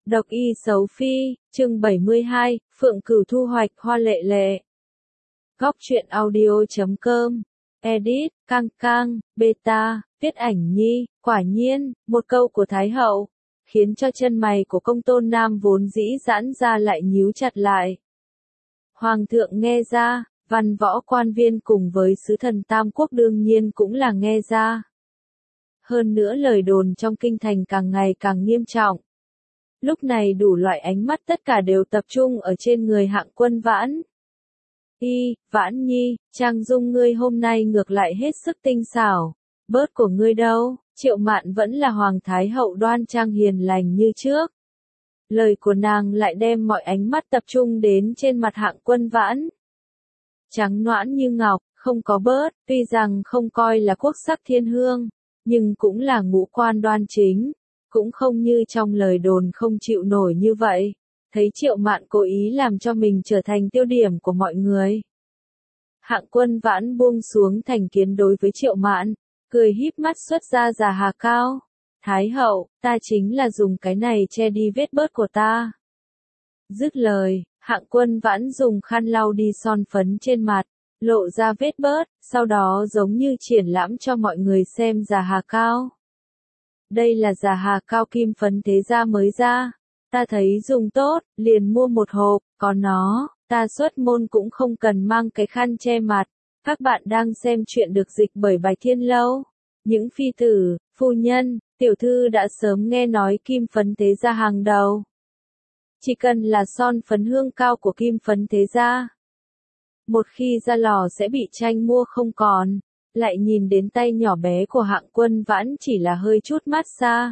Độc y xấu phi, chương 72, Phượng Cửu thu hoạch hoa lệ lệ. Góc truyện audio.com, edit, cang cang, beta, viết ảnh nhi, quả nhiên, một câu của Thái hậu, khiến cho chân mày của Công Tôn Nam vốn dĩ giãn ra lại nhíu chặt lại. Hoàng thượng nghe ra, văn võ quan viên cùng với sứ thần Tam Quốc đương nhiên cũng là nghe ra. Hơn nữa lời đồn trong kinh thành càng ngày càng nghiêm trọng. Lúc này đủ loại ánh mắt tất cả đều tập trung ở trên người Hạng Quân Vãn. Vãn Nhi, trang dung ngươi hôm nay ngược lại hết sức tinh xảo. Bớt của ngươi đâu, Triệu Mạn vẫn là Hoàng Thái hậu đoan trang hiền lành như trước. Lời của nàng lại đem mọi ánh mắt tập trung đến trên mặt Hạng Quân Vãn. Trắng nõn như ngọc, không có bớt, tuy rằng không coi là quốc sắc thiên hương, nhưng cũng là ngũ quan đoan chính. Cũng không như trong lời đồn không chịu nổi như vậy, thấy Triệu Mạn cố ý làm cho mình trở thành tiêu điểm của mọi người. Hạng Quân Vãn buông xuống thành kiến đối với Triệu Mạn, cười híp mắt xuất ra già hà cao. Thái hậu, ta chính là dùng cái này che đi vết bớt của ta. Dứt lời, Hạng Quân Vãn dùng khăn lau đi son phấn trên mặt, lộ ra vết bớt, sau đó giống như triển lãm cho mọi người xem già hà cao. Đây là già hà cao kim phấn thế gia mới ra. Ta thấy dùng tốt, liền mua một hộp, còn nó, ta xuất môn cũng không cần mang cái khăn che mặt. Các bạn đang xem chuyện được dịch bởi Bài Thiên Lâu. Những phi tử, phu nhân, tiểu thư đã sớm nghe nói kim phấn thế gia hàng đầu. Chỉ cần là son phấn hương cao của kim phấn thế gia. Một khi ra lò sẽ bị tranh mua không còn. Lại nhìn đến tay nhỏ bé của Hạng Quân Vãn chỉ là hơi chút mát xa.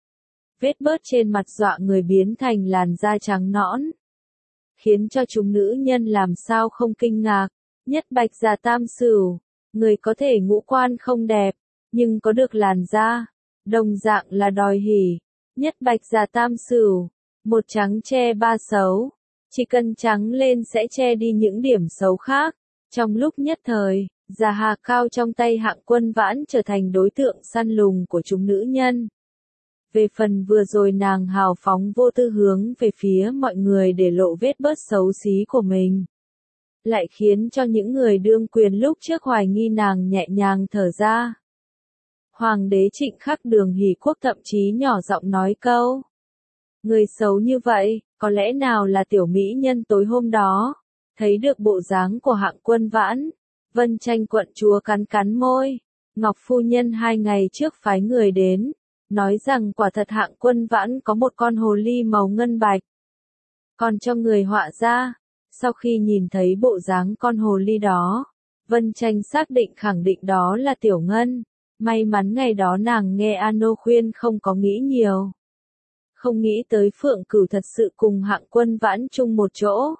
Vết bớt trên mặt dọa người biến thành làn da trắng nõn. Khiến cho chúng nữ nhân làm sao không kinh ngạc. Nhất bạch già tam sửu, người có thể ngũ quan không đẹp, nhưng có được làn da, đồng dạng là đòi hỉ. Nhất bạch già tam sửu, một trắng che ba xấu. Chỉ cần trắng lên sẽ che đi những điểm xấu khác. Trong lúc nhất thời, già hà cao trong tay Hạng Quân Vãn trở thành đối tượng săn lùng của chúng nữ nhân. Về phần vừa rồi nàng hào phóng vô tư hướng về phía mọi người để lộ vết bớt xấu xí của mình. Lại khiến cho những người đương quyền lúc trước hoài nghi nàng nhẹ nhàng thở ra. Hoàng đế Trịnh Khắc Đường Hỉ Quốc thậm chí nhỏ giọng nói câu. Người xấu như vậy, có lẽ nào là tiểu mỹ nhân tối hôm đó, thấy được bộ dáng của Hạng Quân Vãn. Vân Tranh quận chúa cắn cắn môi, Ngọc phu nhân 2 ngày trước phái người đến, nói rằng quả thật Hạng Quân Vãn có một con hồ ly màu ngân bạch. Còn cho người họa ra, sau khi nhìn thấy bộ dáng con hồ ly đó, Vân Tranh xác định khẳng định đó là Tiểu Ngân. May mắn ngày đó nàng nghe Ano khuyên không có nghĩ nhiều. Không nghĩ tới Phượng Cửu thật sự cùng Hạng Quân Vãn chung một chỗ.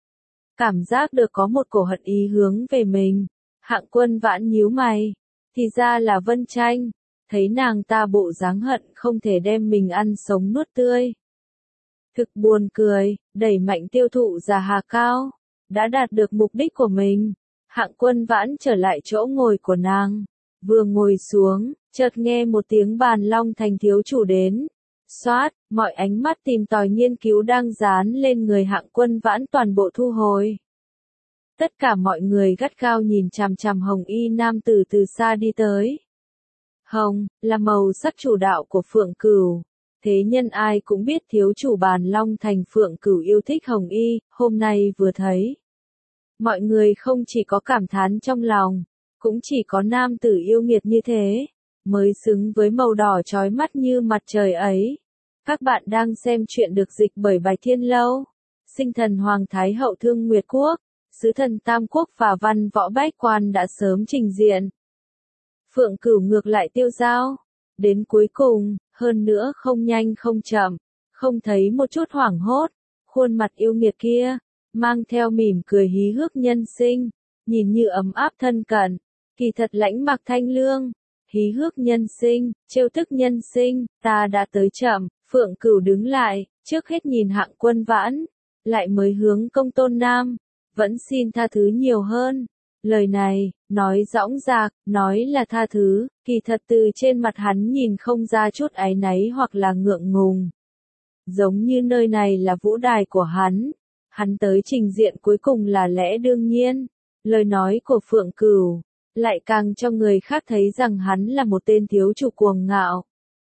Cảm giác được có một cổ hận ý hướng về mình. Hạng Quân Vãn nhíu mày. Thì ra là Vân Tranh. Thấy nàng ta bộ dáng hận không thể đem mình ăn sống nuốt tươi. Thực buồn cười, đẩy mạnh tiêu thụ già hà cao. Đã đạt được mục đích của mình. Hạng Quân Vãn trở lại chỗ ngồi của nàng. Vừa ngồi xuống, chợt nghe một tiếng bàn long thành thiếu chủ đến. Xoát, mọi ánh mắt tìm tòi nghiên cứu đang dán lên người Hạng Quân Vãn toàn bộ thu hồi. Tất cả mọi người gắt gao nhìn chằm chằm hồng y nam tử từ xa đi tới. Hồng, là màu sắc chủ đạo của Phượng Cửu. Thế nhân ai cũng biết thiếu chủ bàn long thành Phượng Cửu yêu thích hồng y, hôm nay vừa thấy. Mọi người không chỉ có cảm thán trong lòng, cũng chỉ có nam tử yêu nghiệt như thế, mới xứng với màu đỏ chói mắt như mặt trời ấy. Các bạn đang xem chuyện được dịch bởi Bài Thiên Lâu. Sinh thần Hoàng Thái hậu Thương Nguyệt Quốc, sứ thần Tam Quốc và văn võ bách quan đã sớm trình diện. Phượng Cửu ngược lại tiêu dao. Đến cuối cùng, hơn nữa không nhanh không chậm, không thấy một chút hoảng hốt. Khuôn mặt yêu nghiệt kia, mang theo mỉm cười hí hước nhân sinh, nhìn như ấm áp thân cận, kỳ thật lãnh mặc thanh lương. Hí hước nhân sinh, trêu tức nhân sinh, ta đã tới chậm. Phượng Cửu đứng lại, trước hết nhìn Hạng Quân Vãn, lại mới hướng Công Tôn Nam, vẫn xin tha thứ nhiều hơn. Lời này, nói dõng dạc, nói là tha thứ, kỳ thật từ trên mặt hắn nhìn không ra chút áy náy hoặc là ngượng ngùng. giống như nơi này là vũ đài của hắn tới trình diện cuối cùng là lẽ đương nhiên. Lời nói của Phượng Cửu lại càng cho người khác thấy rằng hắn là một tên thiếu chủ cuồng ngạo.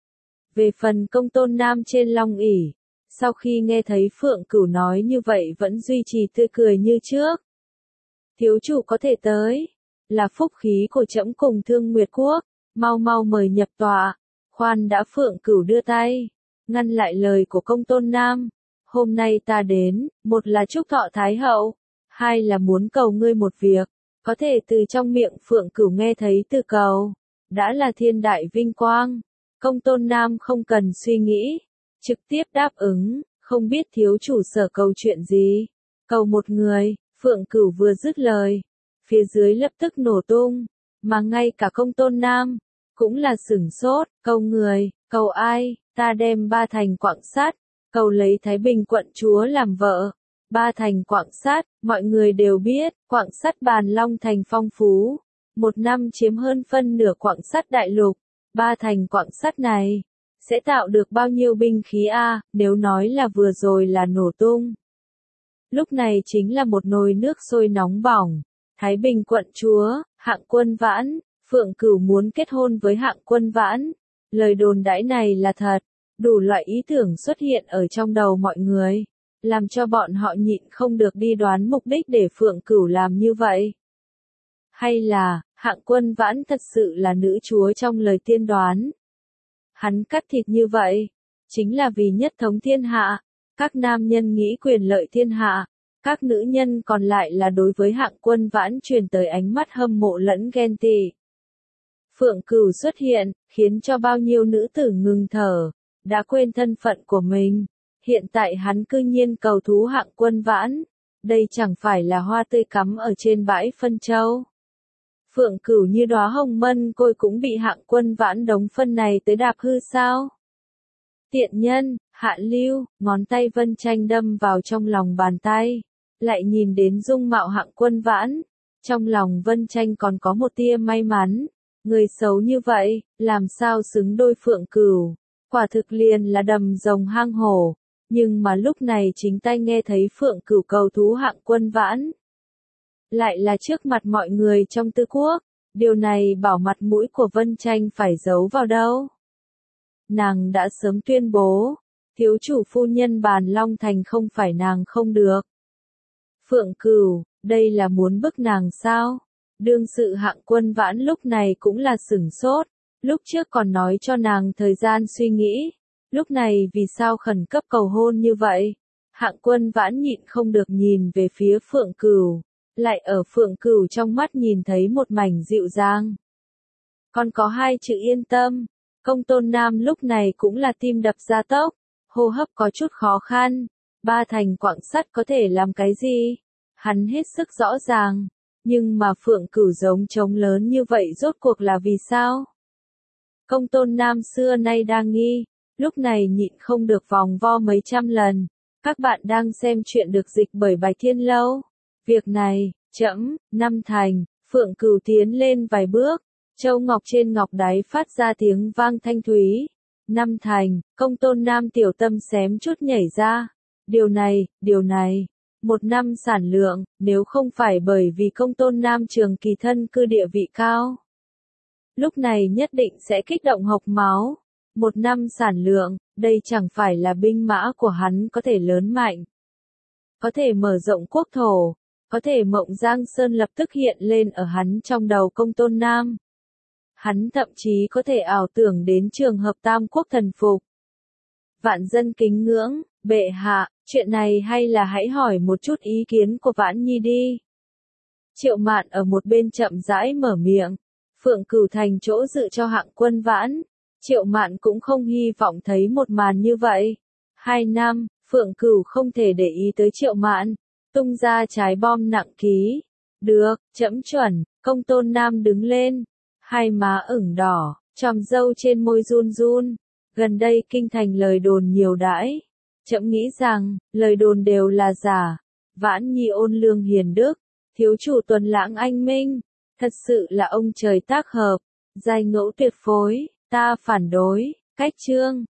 Về phần Công Tôn Nam trên long ỷ, sau khi nghe thấy Phượng Cửu nói như vậy vẫn duy trì tươi cười như trước. Thiếu chủ có thể tới, là phúc khí của trẫm cùng Thương Nguyệt Quốc, mau mau mời nhập tọa. Khoan đã, Phượng Cửu đưa tay ngăn lại lời của Công Tôn Nam. Hôm nay ta đến, một là chúc thọ Thái hậu, hai là muốn cầu ngươi một việc. Có thể từ trong miệng Phượng Cửu nghe thấy từ cầu, đã là thiên đại vinh quang. Công Tôn Nam không cần suy nghĩ, trực tiếp đáp ứng, không biết thiếu chủ sở cầu chuyện gì. Cầu một người. Phượng Cửu vừa dứt lời, phía dưới lập tức nổ tung, mà ngay cả Công Tôn Nam cũng là sửng sốt. Cầu người, cầu ai? Ta đem Ba Thành Quảng Sát, cầu lấy Thái Bình quận chúa làm vợ. Ba Thành Quảng Sát, mọi người đều biết, Quảng Sát Bàn Long Thành phong phú, một năm chiếm hơn phân nửa Quảng Sát đại lục. Ba Thành Quảng Sát này sẽ tạo được bao nhiêu binh khí a? Nếu nói là vừa rồi là nổ tung, lúc này chính là một nồi nước sôi nóng bỏng. Thái Bình quận chúa, Hạng Quân Vãn, Phượng Cửu muốn kết hôn với Hạng Quân Vãn. Lời đồn đãi này là thật, đủ loại ý tưởng xuất hiện ở trong đầu mọi người, làm cho bọn họ nhịn không được đi đoán mục đích để Phượng Cửu làm như vậy. Hay là, Hạng Quân Vãn thật sự là nữ chúa trong lời tiên đoán? Hắn cắt thịt như vậy, chính là vì nhất thống thiên hạ. Các nam nhân nghĩ quyền lợi thiên hạ, các nữ nhân còn lại là đối với Hạng Quân Vãn truyền tới ánh mắt hâm mộ lẫn ghen tị. Phượng Cửu xuất hiện, khiến cho bao nhiêu nữ tử ngừng thở, đã quên thân phận của mình. Hiện tại hắn cư nhiên cầu thú Hạng Quân Vãn, đây chẳng phải là hoa tươi cắm ở trên bãi phân châu. Phượng Cửu như đóa hồng mân côi cũng bị Hạng Quân Vãn đống phân này tới đạp hư sao? Tiện nhân, Hạ Lưu, ngón tay Vân Tranh đâm vào trong lòng bàn tay, lại nhìn đến dung mạo Hạng Quân Vãn, trong lòng Vân Tranh còn có một tia may mắn, người xấu như vậy, làm sao xứng đôi Phượng Cửu, quả thực liền là đầm rồng hang hổ, nhưng mà lúc này chính tay nghe thấy Phượng Cửu cầu thú Hạng Quân Vãn, lại là trước mặt mọi người trong Tư Quốc, điều này bảo mặt mũi của Vân Tranh phải giấu vào đâu. Nàng đã sớm tuyên bố, thiếu chủ phu nhân Bàn Long Thành không phải nàng không được. Phượng Cửu, đây là muốn bức nàng sao? Đương sự Hạng Quân Vãn lúc này cũng là sửng sốt, lúc trước còn nói cho nàng thời gian suy nghĩ, lúc này vì sao khẩn cấp cầu hôn như vậy? Hạng Quân Vãn nhịn không được nhìn về phía Phượng Cửu, lại ở Phượng Cửu trong mắt nhìn thấy một mảnh dịu dàng. Còn có hai chữ yên tâm. Công Tôn Nam lúc này cũng là tim đập gia tốc, hô hấp có chút khó khăn. Ba Thành Quảng Sát có thể làm cái gì? Hắn hết sức rõ ràng, nhưng mà Phượng Cửu giống trống lớn như vậy rốt cuộc là vì sao? Công Tôn Nam xưa nay đa nghi, lúc này nhịn không được vòng vo mấy trăm lần. Các bạn đang xem chuyện được dịch bởi Bài Thiên Lâu. Việc này, trẫm, năm thành, Phượng Cửu tiến lên vài bước. Châu ngọc trên ngọc đáy phát ra tiếng vang thanh thúy. Năm thành, Công Tôn Nam tiểu tâm xém chút nhảy ra. Điều này, một năm sản lượng, nếu không phải bởi vì Công Tôn Nam trường kỳ thân cư địa vị cao, lúc này nhất định sẽ kích động hộc máu. Một năm sản lượng, đây chẳng phải là binh mã của hắn có thể lớn mạnh, có thể mở rộng quốc thổ, có thể Mộng Giang Sơn lập tức hiện lên ở hắn trong đầu Công Tôn Nam. Hắn thậm chí có thể ảo tưởng đến trường hợp tam quốc thần phục. Vạn dân kính ngưỡng, bệ hạ, chuyện này hay là hãy hỏi một chút ý kiến của Vãn Nhi đi. Triệu Mạn ở một bên chậm rãi mở miệng. Phượng Cửu thành chỗ dự cho Hạng Quân Vãn. Triệu Mạn cũng không hy vọng thấy một màn như vậy. 2 năm, Phượng Cửu không thể để ý tới Triệu Mạn, tung ra trái bom nặng ký. Được, trẫm chuẩn. Công Tôn Nam đứng lên, hai má ửng đỏ, chòm râu trên môi run run. Gần đây kinh thành lời đồn nhiều đãi. Trẫm nghĩ rằng, lời đồn đều là giả. Vãn Nhi ôn lương hiền đức, thiếu chủ tuần lãng anh minh, thật sự là ông trời tác hợp, giai ngẫu tuyệt phối, ta phản đối. Cách chương